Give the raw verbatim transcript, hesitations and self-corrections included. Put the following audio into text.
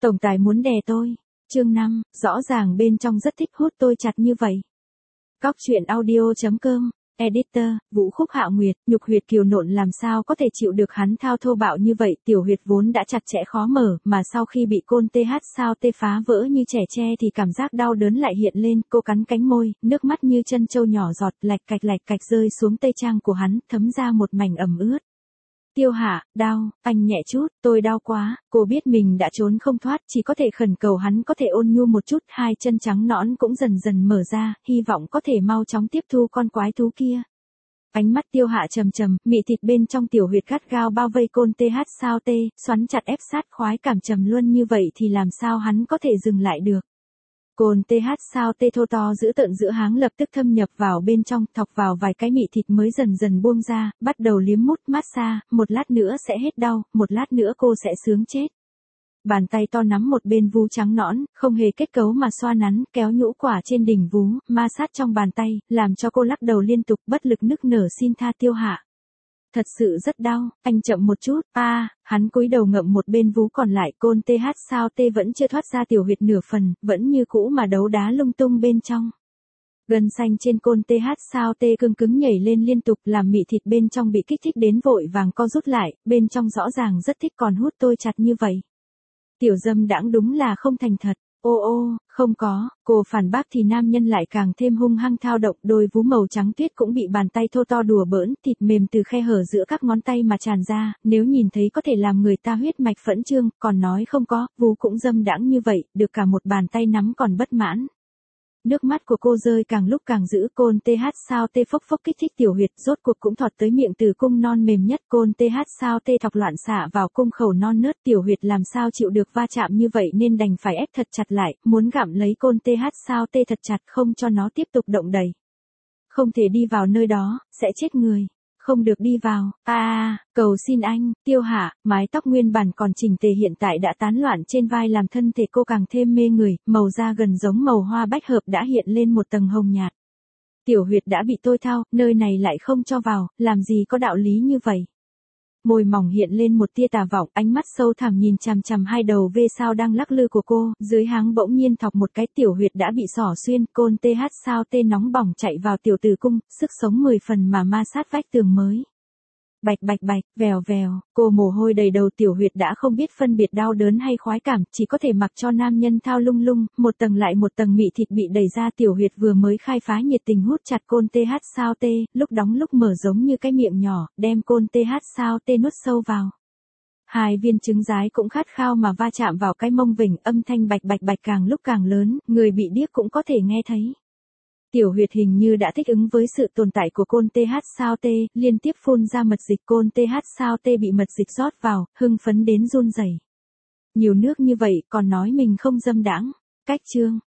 Tổng tài muốn đè tôi. Chương năm, rõ ràng bên trong rất thích hút tôi chặt như vậy. Cóc truyện audio chấm com, Editor, Vũ Khúc Hạo Nguyệt, nhục huyệt kiều nộn làm sao có thể chịu được hắn thao thô bạo như vậy, tiểu huyệt vốn đã chặt chẽ khó mở, mà sau khi bị côn th sao tê phá vỡ như trẻ tre thì cảm giác đau đớn lại hiện lên, cô cắn cánh môi, nước mắt như chân trâu nhỏ giọt, lạch cạch lạch cạch rơi xuống tây trang của hắn, thấm ra một mảnh ẩm ướt. Tiêu Hạ, đau, anh nhẹ chút, tôi đau quá, cô biết mình đã trốn không thoát, chỉ có thể khẩn cầu hắn có thể ôn nhu một chút, hai chân trắng nõn cũng dần dần mở ra, hy vọng có thể mau chóng tiếp thu con quái thú kia. Ánh mắt Tiêu Hạ trầm trầm, mị thịt bên trong tiểu huyệt gắt gao bao vây côn th sao tê, xoắn chặt ép sát khoái cảm trầm luân như vậy thì làm sao hắn có thể dừng lại được. Côn th sao tê thô to giữ tợn giữa háng lập tức thâm nhập vào bên trong, thọc vào vài cái mị thịt mới dần dần buông ra, bắt đầu liếm mút massage, một lát nữa sẽ hết đau, một lát nữa cô sẽ sướng chết. Bàn tay to nắm một bên vú trắng nõn, không hề kết cấu mà xoa nắn, kéo nhũ quả trên đỉnh vú, ma sát trong bàn tay, làm cho cô lắc đầu liên tục bất lực nức nở xin tha Tiêu Hạ. Thật sự rất đau, anh chậm một chút, a à, hắn cúi đầu ngậm một bên vú còn lại, côn th sao tê vẫn chưa thoát ra tiểu huyệt nửa phần, vẫn như cũ mà đấu đá lung tung bên trong. Gân xanh trên côn th sao tê cứng cứng nhảy lên liên tục làm mị thịt bên trong bị kích thích đến vội vàng co rút lại, bên trong rõ ràng rất thích còn hút tôi chặt như vậy. Tiểu dâm đãng đúng là không thành thật. Ô ô, không có, cô phản bác thì nam nhân lại càng thêm hung hăng thao động, đôi vú màu trắng tuyết cũng bị bàn tay thô to đùa bỡn, thịt mềm từ khe hở giữa các ngón tay mà tràn ra, nếu nhìn thấy có thể làm người ta huyết mạch phẫn trương, còn nói không có, vú cũng dâm đãng như vậy, được cả một bàn tay nắm còn bất mãn. Nước mắt của cô rơi càng lúc càng dữ, côn th sao tê phốc phốc kích thích tiểu huyệt, rốt cuộc cũng thọt tới miệng từ cung non mềm nhất, côn th sao tê thọc loạn xạ vào cung khẩu non nớt, tiểu huyệt làm sao chịu được va chạm như vậy nên đành phải ép thật chặt lại, muốn gặm lấy côn th sao tê thật chặt không cho nó tiếp tục động đẩy. Không thể đi vào nơi đó, sẽ chết người. Không được đi vào, a à, cầu xin anh, Tiêu Hạ, mái tóc nguyên bản còn chỉnh tề hiện tại đã tán loạn trên vai làm thân thể cô càng thêm mê người, màu da gần giống màu hoa bách hợp đã hiện lên một tầng hồng nhạt. Tiểu huyệt đã bị tôi thao, nơi này lại không cho vào, làm gì có đạo lý như vậy. Môi mỏng hiện lên một tia tà vọng, ánh mắt sâu thẳm nhìn chằm chằm hai đầu vê sao đang lắc lư của cô, dưới háng bỗng nhiên thọc một cái tiểu huyệt đã bị xỏ xuyên, côn th sao tê nóng bỏng chạy vào tiểu tử cung, sức sống mười phần mà ma sát vách tường mới. Bạch bạch bạch, vèo vèo, cô mồ hôi đầy đầu tiểu huyệt đã không biết phân biệt đau đớn hay khoái cảm, chỉ có thể mặc cho nam nhân thao lung lung, một tầng lại một tầng mị thịt bị đẩy ra, tiểu huyệt vừa mới khai phá nhiệt tình hút chặt côn th sao tê, lúc đóng lúc mở giống như cái miệng nhỏ, đem côn th sao tê nuốt sâu vào. Hai viên trứng rái cũng khát khao mà va chạm vào cái mông vỉnh, âm thanh bạch bạch bạch càng lúc càng lớn, người bị điếc cũng có thể nghe thấy. Tiểu huyệt hình như đã thích ứng với sự tồn tại của côn th sao tê, liên tiếp phun ra mật dịch, côn th sao tê bị mật dịch rót vào, hưng phấn đến run rẩy. Nhiều nước như vậy, còn nói mình không dâm đãng. Cách chương.